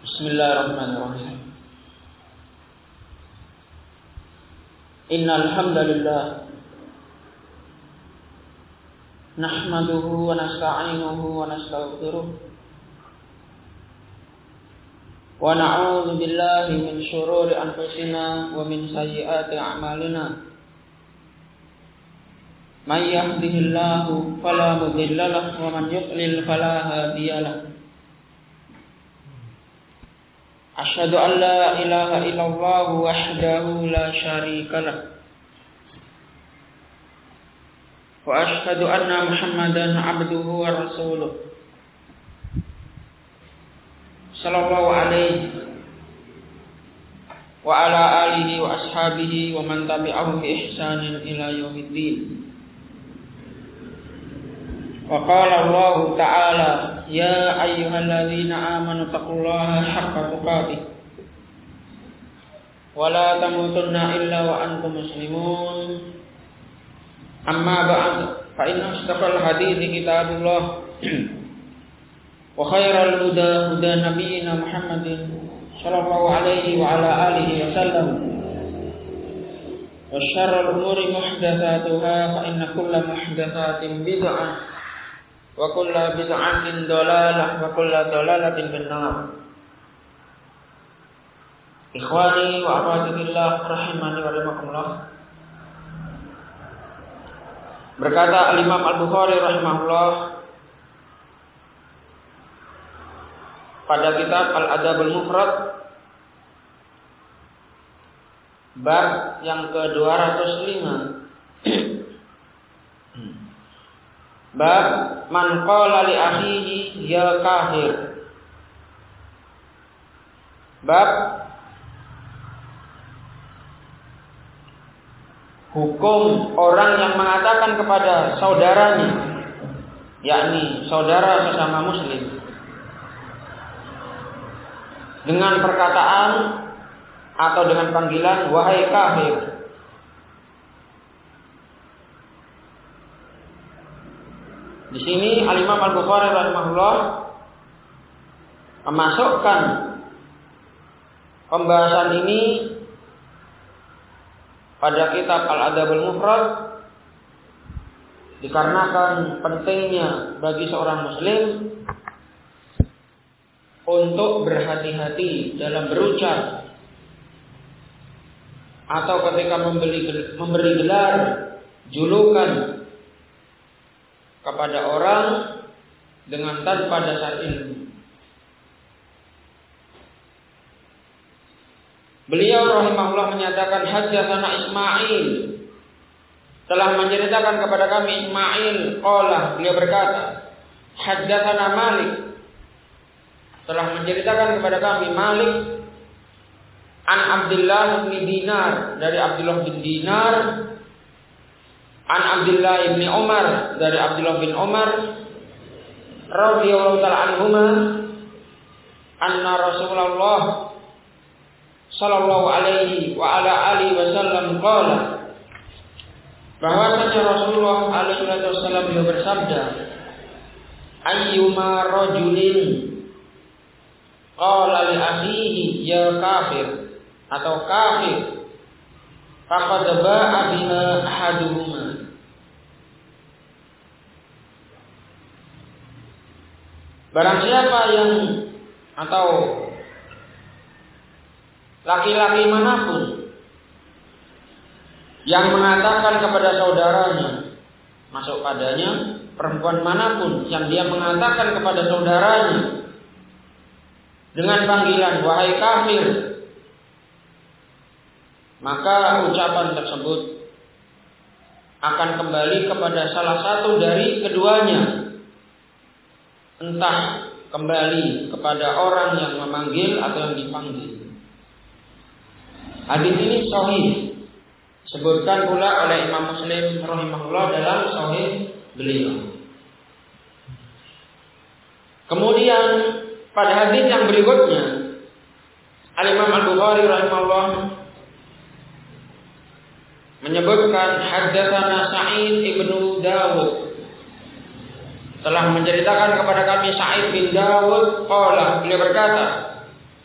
Bismillahirrahmanirrahim. Innal hamdalillah nahmaduhu wa nasta'inuhu wa nastaghfiruh wa na'udzu billahi min shururi anfusina wa min sayyiati a'malina. May yahdihillahu fala mudilla lahu wa man yudlil fala hadiya lahu. Asyhadu an la ilaha illallah wahdahu la syarika lah. Wa asyhadu anna Muhammadan abduhu wa rasuluh. Sallallahu alaihi wa ala alihi wa ashabihi wa man tabi'ahum bi ihsanin ila yaumiddin. Wa qala Allah ta'ala ya ayyuhalladzina amanu taqullaha haqqa tuqatih wa la tamutunna illa wa antum muslimun. Amma ba'd, fa inna asdaqal hadithi kitabullah wa khairal huda huda nabiyyina Muhammadin sallallahu alaihi wa ala alihi wa sallam wa syarrul umuri muhdatsatuha fa inna kulla muhdatsatin bid'ah wa kullu bid'atin dhalalah wa kullu dhalalatin finnar. Ikhwani wa akhwati fillah rahimani wa rahimakumullah. Berkata Al-Imam Al-Bukhari rahimahullah pada kitab Al-Adabul Mufrad bab yang ke-205, bab man qala li akhihi ya kafir. Bab hukum orang yang mengatakan kepada saudaranya, yakni saudara sesama muslim, dengan perkataan atau dengan panggilan wahai kafir. Di sini Al-Imam Al-Bukhari rahimahullah memasukkan pembahasan ini pada kitab Al-Adabul Mufrad dikarenakan pentingnya bagi seorang muslim untuk berhati-hati dalam berucap atau ketika memberi gelar julukan kepada orang dengan tanpa dasar ilmu. Beliau rahimahullah menyatakan haddatsana Ismail, telah menceritakan kepada kami Ismail, qala, beliau berkata, haddatsana Malik, telah menceritakan kepada kami Malik an Abdullah bin Dinar, dari Abdullah bin Dinar, an Abdullah bin Umar, dari Abdullah bin Umar radhiyallahu ta'ala anhuma, anna Rasulullah sallallahu alaihi wa ala alihi wasallam qala, bahwasanya Rasulullah alaihi wasallam beliau bersabda, ayyuma rajulin qala li akhihi ya kafir atau kafir faqad ba'a biha ahaduhuma. Barang siapa yang atau laki-laki manapun yang mengatakan kepada saudaranya, masuk padanya perempuan manapun yang dia mengatakan kepada saudaranya dengan panggilan wahai kafir, maka ucapan tersebut akan kembali kepada salah satu dari keduanya, entah kembali kepada orang yang memanggil atau yang dipanggil. Hadis ini sahih, sebutkan pula oleh Imam Muslim rahimahullah dalam sahih beliau. Kemudian pada hadis yang berikutnya Al-Imam Al-Bukhari rahimahullah menyebutkan haddatsana Sa'id ibnu Dawud, telah menceritakan kepada kami Sa'id bin Dawud qala, beliau berkata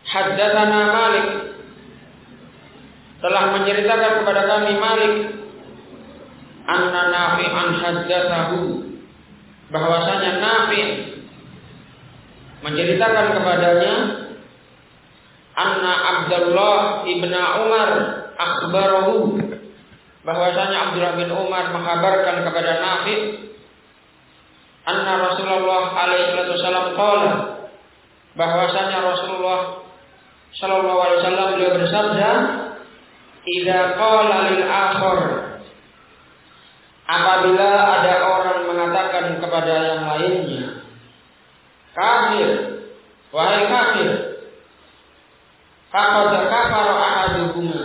Haddatsana Malik, telah menceritakan kepada kami Malik, anna Nafi'an haddatsahu, bahwasanya Nafi' menceritakan kepadanya, anna Abdullah ibn Umar akhbarahu, bahwasanya Abdullah bin Umar mengkabarkan kepada Nafi', anna Rasulullah alaihi wasallam qala, bahwasanya Rasulullah sallallahu alaihi wasallam beliau bersabda, idza qala lil akhar, apabila ada orang mengatakan kepada yang lainnya, kafir, wahai kafir, faqad kafara ahaduhuma,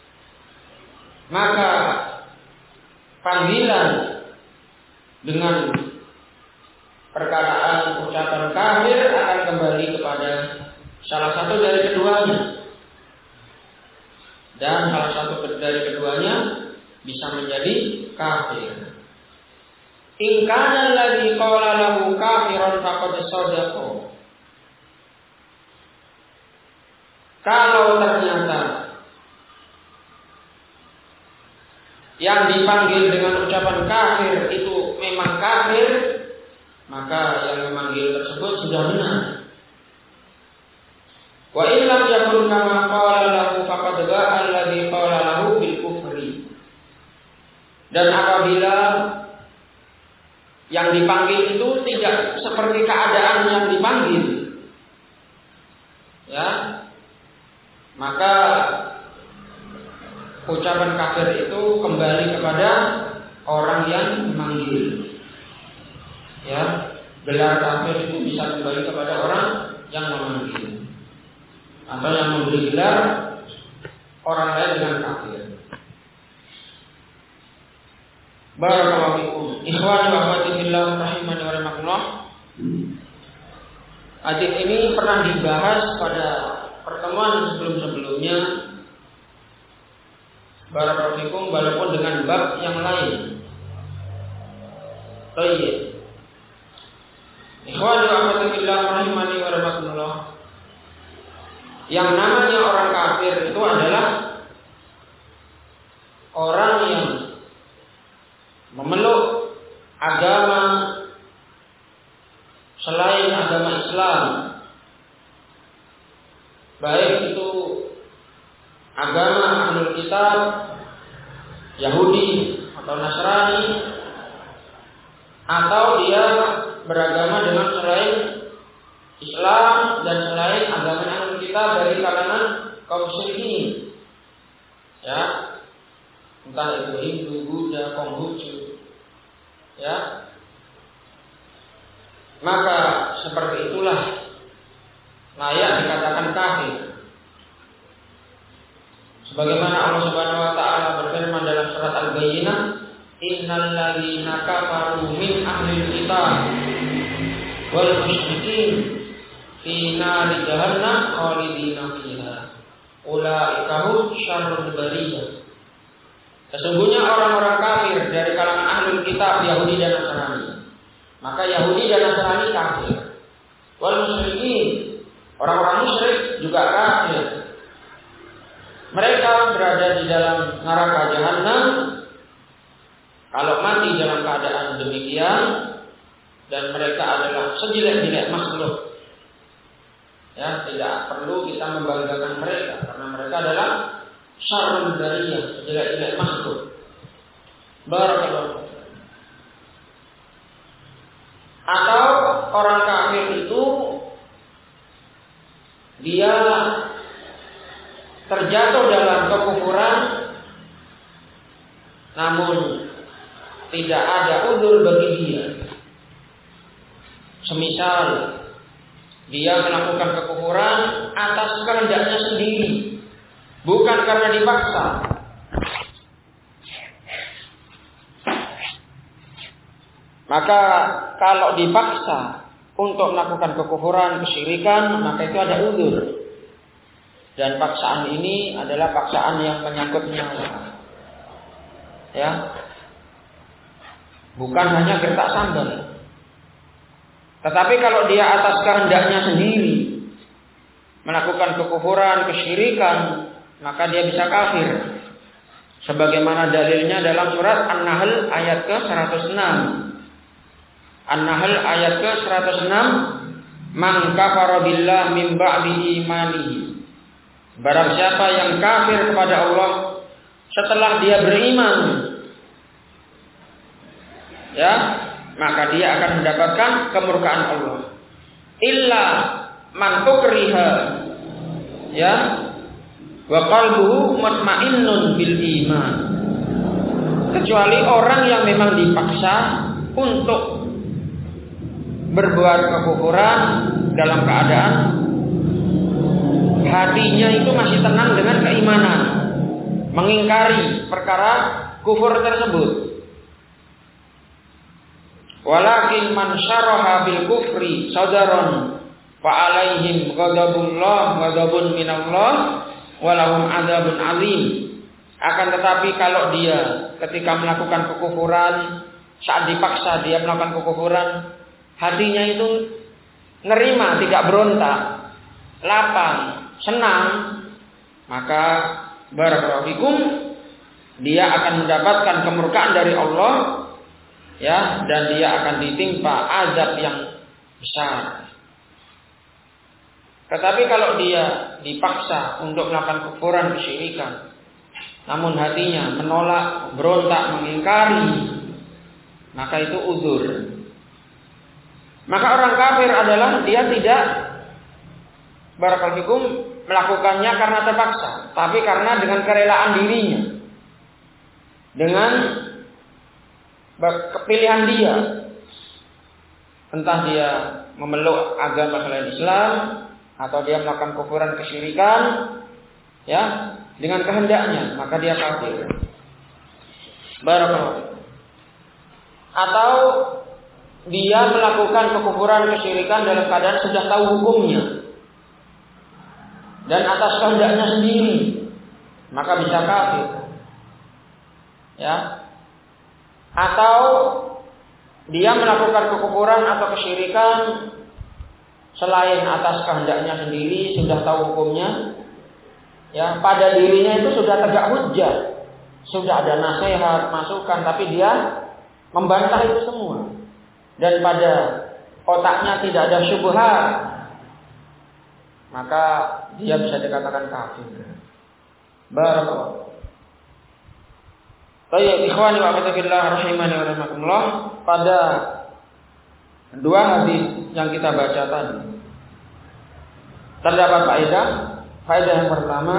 maka panggilan dengan perkataan ucapan kafir akan kembali kepada salah satu dari keduanya, dan salah satu dari keduanya bisa menjadi kafir. In kana alladhi qala lahu kafiran faqad shadaqa, kalau ternyata yang dipanggil dengan ucapan kafir itu memang kafir, maka yang memanggil tersebut sudah benar. Wa illam yakun kama qala lahu faqad ba'a alladhi qala lahu bil kufri. Dan apabila yang dipanggil itu tidak seperti keadaan yang dipanggil, ya, maka ucapan kafir itu kembali kepada orang yang memanggil. Ya, gelar kafir itu bisa kembali kepada orang yang memanggil, atau yang memberi gelar orang lain dengan kafir. Barakallahu fikum. Ikhwani wa akhwati fillah rahimani wa rahimakumullah. Hadis ini pernah dibahas pada pertemuan sebelum-sebelumnya. Barakallahu fikum, walaupun dengan bab yang lain. Baik. Ikhwani wa akhwati fillah rahimani wa rahimakumullah. Yang namanya orang kafir itu adalah orang yang memeluk agama selain agama Islam, baik itu agama Ahlul Kitab, Yahudi atau Nasrani, atau dia beragama dengan selain Islam dan selain agama Ahlul Kitab dari kalangan kaum musyrikin, ya, entah itu Hindu, Buddha, Konghucu, ya, maka seperti itulah layak dikatakan kafir. Sebagaimana Allah Subhanahu wa taala berfirman dalam surat Al-Bayyinah, innal ladzina kafaru min ahlil kitab wal musyrikin fi nari jahannam khalidina fiha ulaika hum syarrul bariyah. Sesungguhnya orang-orang kafir dari kalangan ahlul kitab, Yahudi dan Nasrani, maka Yahudi dan Nasrani kafir. Wal musyrikin, orang-orang musyrik juga kafir. Mereka berada di dalam neraka jahanam kalau mati dalam keadaan demikian, dan mereka adalah sejelek-jelek makhluk. Ya, tidak perlu kita membanggakan mereka karena mereka adalah syarrul bariyah, sejelek-jelek makhluk. Barakallahu. Atau orang kafir itu dia terjatuh dalam kekufuran, namun tidak ada uzur bagi dia. Semisal dia melakukan kekufuran atas kehendaknya sendiri, bukan karena dipaksa. Maka kalau dipaksa untuk melakukan kekufuran, kesyirikan, maka itu ada uzur. Dan paksaan ini adalah paksaan yang menyangkut nyawa. Ya. Bukan hanya gertak sambal. Tetapi kalau dia atas kehendaknya sendiri melakukan kekufuran, kesyirikan, maka dia bisa kafir. Sebagaimana dalilnya dalam surat An-Nahl ayat ke-106. An-Nahl ayat ke-106, "Man kafara billah min ba'di imanihi." Barang siapa yang kafir kepada Allah setelah dia beriman, ya, maka dia akan mendapatkan kemurkaan Allah. Illa man ukriha, ya, wa qalbuhu mutmainnun bil iman. Kecuali orang yang memang dipaksa untuk berbuat kekufuran dalam keadaan hatinya itu masih tenang dengan keimanan, mengingkari perkara kufur tersebut. Walakin man syaraha bil kufri sadaron fa alaihim ghadabullah ghadabun minallah walahum adzabun alim. Akan tetapi kalau dia ketika melakukan kekufuran, saat dipaksa dia melakukan kekufuran, hatinya itu nerima, tidak berontak, lapang, senang, maka barakallahu fikum, dia akan mendapatkan kemurkaan dari Allah, ya, dan dia akan ditimpa azab yang besar. Tetapi kalau dia dipaksa untuk melakukan kekufuran, kesyirikan, namun hatinya menolak, berontak, mengingkari, maka itu uzur. Maka orang kafir adalah dia tidak barakallahu fikum melakukannya karena terpaksa, tapi karena dengan kerelaan dirinya, dengan kepilihan dia. Entah dia memeluk agama selain Islam atau dia melakukan kufuran kesyirikan, ya, dengan kehendaknya, maka dia kafir. Barakallahu fikum. Atau dia melakukan kekufuran kesyirikan dalam keadaan sudah tahu hukumnya dan atas kehendaknya sendiri, maka bisa kafir. Ya. Atau dia melakukan kekufuran atau kesyirikan selain atas kehendaknya sendiri, sudah tahu hukumnya, ya, pada dirinya itu sudah tegak hujjah, sudah ada nasihat, masukan, tapi dia membantah itu semua. Dan pada otaknya tidak ada syubhat, maka dia bisa dikatakan kafir. Barakallahu. Baik, ikhwani wa fillah rahimani wa rahimakumullah, pada dua hadis yang kita baca tadi terdapat faedah. Faedah yang pertama,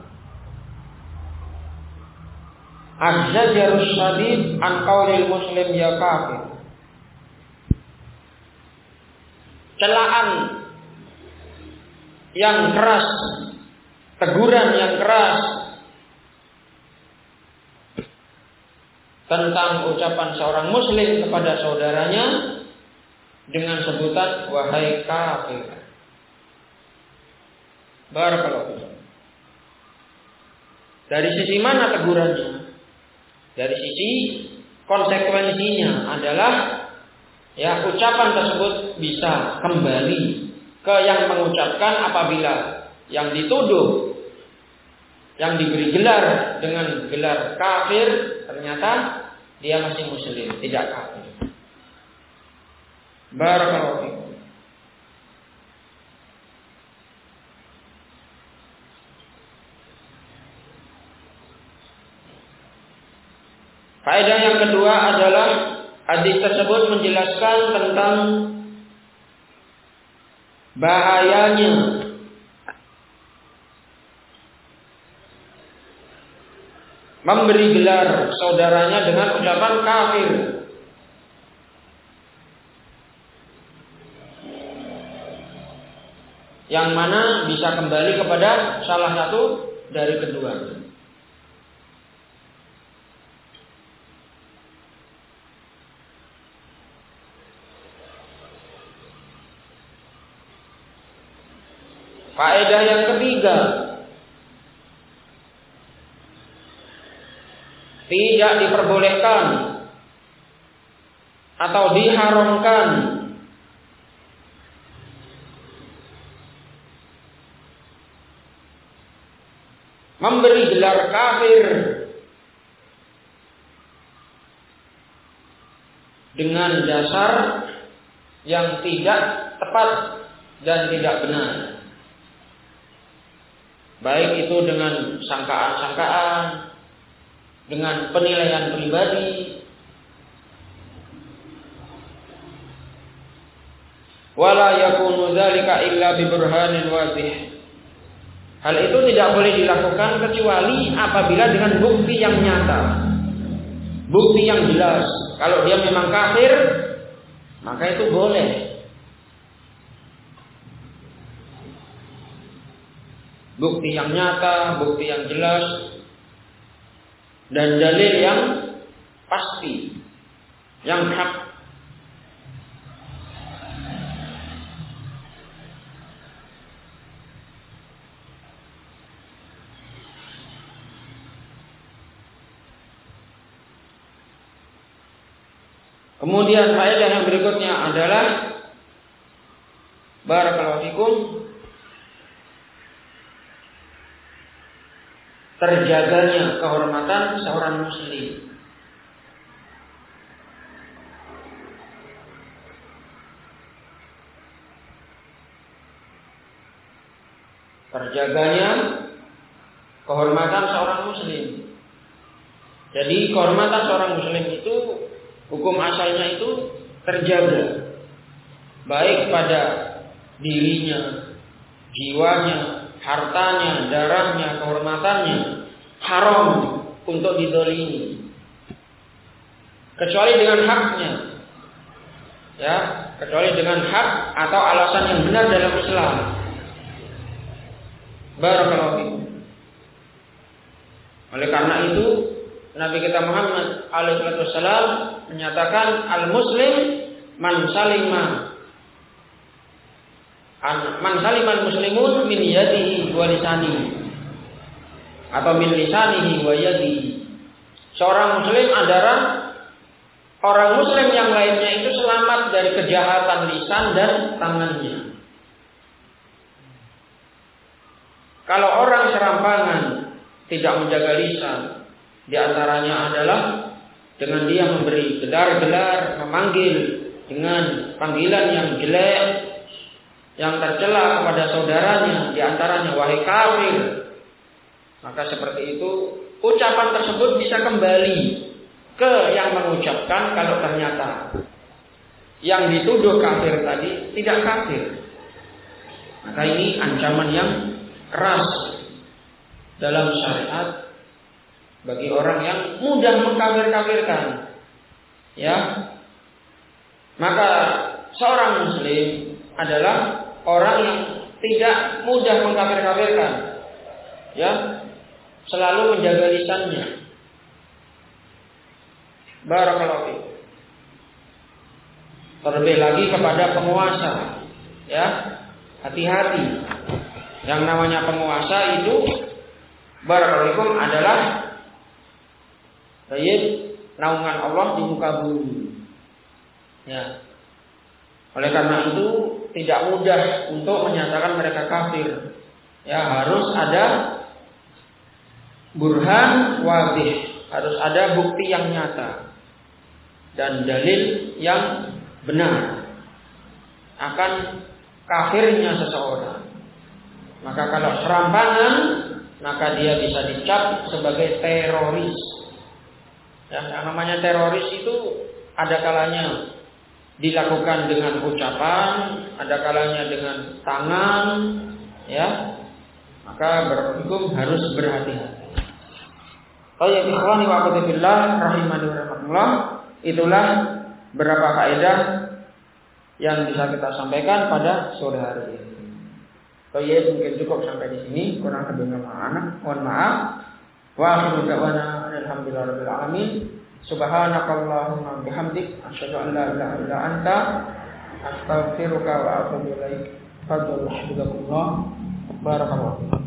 az-zajarus syadid an qaulil muslim ya kafir. Celaan yang keras, teguran yang keras tentang ucapan seorang muslim kepada saudaranya dengan sebutan wahai kafir. Barakallahu. Dari sisi mana tegurannya? Dari sisi konsekuensinya adalah, ya, ucapan tersebut bisa kembali ke yang mengucapkan apabila yang dituduh, yang diberi gelar dengan gelar kafir, ternyata dia masih muslim, tidak kafir. Barakallahu fikum. Faedah yang kedua adalah hadis tersebut menjelaskan tentang bahayanya memberi gelar saudaranya dengan ucapan kafir. Yang mana bisa kembali kepada salah satu dari keduanya. Faedah yang ketiga, tidak diperbolehkan atau diharamkan memberi gelar kafir dengan dasar yang tidak tepat dan tidak benar. Baik itu dengan sangkaan-sangkaan, dengan penilaian pribadi. Wala yakunu dzalika illa bi burhanin wadih. Hal itu tidak boleh dilakukan kecuali apabila dengan bukti yang nyata. Bukti yang jelas. Kalau dia memang kafir, maka itu boleh. Bukti yang nyata, bukti yang jelas, dan dalil yang pasti, yang hak. Kemudian faedah yang berikutnya adalah barakallahu fikum, terjaganya kehormatan seorang muslim. Terjaganya kehormatan seorang muslim. Jadi kehormatan seorang muslim itu, hukum asalnya itu terjaga, baik pada dirinya, jiwanya, hartanya, darahnya, kehormatannya. Haram untuk dizalimi kecuali dengan haknya, ya, kecuali dengan hak atau alasan yang benar dalam Islam. Barakallahu fikum. Oleh karena itu Nabi kita Muhammad alaihi wasallam menyatakan al-muslim man salima al-muslimun min yadihi wa lisanihi atau min lisanihi wa yadihi. Seorang muslim adalah orang muslim yang lainnya itu selamat dari kejahatan lisan dan tangannya. Kalau orang serampangan tidak menjaga lisan, di antaranya adalah dengan dia memberi gelar-gelar, memanggil dengan panggilan yang jelek, yang tercela kepada saudaranya, di antaranya wahai kafir. Maka seperti itu ucapan tersebut bisa kembali ke yang mengucapkan kalau ternyata yang dituduh kafir tadi tidak kafir. Maka ini ancaman yang keras dalam syariat bagi orang yang mudah mengkafir-kafirkan. Ya. Maka seorang muslim adalah orang yang tidak mudah mengkafir-kafirkan. Ya. Selalu menjaga lisannya. Barakallahu fiik. Terlebih lagi kepada penguasa. Ya. Hati-hati. Yang namanya penguasa itu barakallahu fiikum adalah naungan Allah di muka bumi. Ya. Oleh karena itu tidak mudah untuk menyatakan mereka kafir. Ya, harus ada burhan wadih, harus ada bukti yang nyata dan dalil yang benar akan kafirnya seseorang. Maka kalau serampangan, maka dia bisa dicap sebagai teroris. Ya, yang namanya teroris itu ada kalanya dilakukan dengan ucapan, ada kalanya dengan tangan, ya. Maka berhukum harus berhati-hati. Baik, ikhwani wa akhwati fillah rahimani wa rahimakumullah, itulah beberapa faedah yang bisa kita sampaikan pada sore hari ini. Baik, mungkin cukup sampai di sini, kurang lebihnya mohon maaf. Wa akhiru da'wana alhamdulillahirabbil alamin. Subhanakallahumma bihamdik asyhadu an la ilaha illa anta astaghfiruka wa atubu ilaik. Fadhlu hafizakumullah. Barakallahu